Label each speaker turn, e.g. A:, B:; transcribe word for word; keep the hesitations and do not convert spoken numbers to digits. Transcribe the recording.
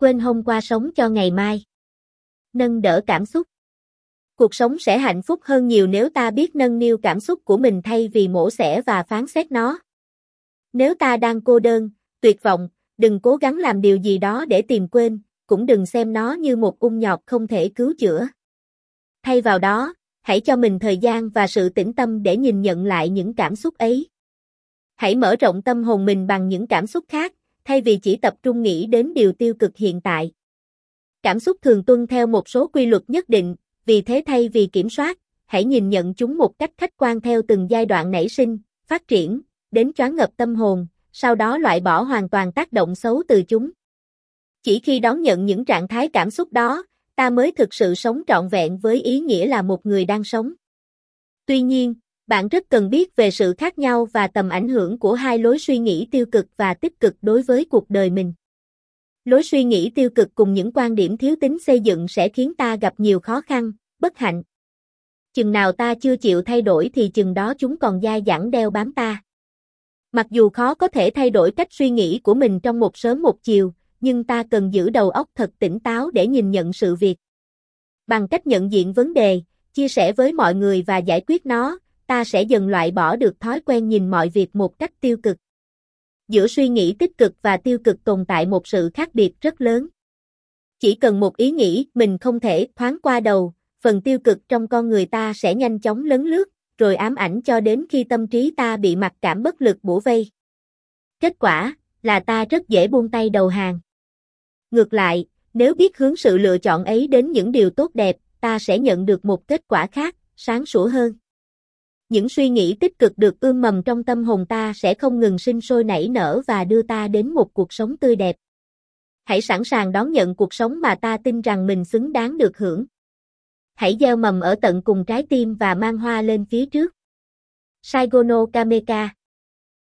A: Quên hôm qua sống cho ngày mai. Nâng đỡ cảm xúc. Cuộc sống sẽ hạnh phúc hơn nhiều nếu ta biết nâng niu cảm xúc của mình thay vì mổ xẻ và phán xét nó. Nếu ta đang cô đơn, tuyệt vọng, đừng cố gắng làm điều gì đó để tìm quên, cũng đừng xem nó như một ung nhọt không thể cứu chữa. Thay vào đó, hãy cho mình thời gian và sự tĩnh tâm để nhìn nhận lại những cảm xúc ấy. Hãy mở rộng tâm hồn mình bằng những cảm xúc khác, thay vì chỉ tập trung nghĩ đến điều tiêu cực hiện tại. Cảm xúc thường tuân theo một số quy luật nhất định, vì thế thay vì kiểm soát, hãy nhìn nhận chúng một cách khách quan theo từng giai đoạn nảy sinh, phát triển, đến choáng ngợp tâm hồn, sau đó loại bỏ hoàn toàn tác động xấu từ chúng. Chỉ khi đón nhận những trạng thái cảm xúc đó, ta mới thực sự sống trọn vẹn với ý nghĩa là một người đang sống. Tuy nhiên, bạn rất cần biết về sự khác nhau và tầm ảnh hưởng của hai lối suy nghĩ tiêu cực và tích cực đối với cuộc đời mình. Lối suy nghĩ tiêu cực cùng những quan điểm thiếu tính xây dựng sẽ khiến ta gặp nhiều khó khăn, bất hạnh. Chừng nào ta chưa chịu thay đổi thì chừng đó chúng còn dai dẳng đeo bám ta. Mặc dù khó có thể thay đổi cách suy nghĩ của mình trong một sớm một chiều, nhưng ta cần giữ đầu óc thật tỉnh táo để nhìn nhận sự việc. Bằng cách nhận diện vấn đề, chia sẻ với mọi người và giải quyết nó, ta sẽ dần loại bỏ được thói quen nhìn mọi việc một cách tiêu cực. Giữa suy nghĩ tích cực và tiêu cực tồn tại một sự khác biệt rất lớn. Chỉ cần một ý nghĩ mình không thể thoáng qua đầu, phần tiêu cực trong con người ta sẽ nhanh chóng lấn lướt, rồi ám ảnh cho đến khi tâm trí ta bị mặc cảm bất lực bủa vây. Kết quả là ta rất dễ buông tay đầu hàng. Ngược lại, nếu biết hướng sự lựa chọn ấy đến những điều tốt đẹp, ta sẽ nhận được một kết quả khác, sáng sủa hơn. Những suy nghĩ tích cực được ươm mầm trong tâm hồn ta sẽ không ngừng sinh sôi nảy nở và đưa ta đến một cuộc sống tươi đẹp. Hãy sẵn sàng đón nhận cuộc sống mà ta tin rằng mình xứng đáng được hưởng. Hãy gieo mầm ở tận cùng trái tim và mang hoa lên phía trước. Saigono Kameka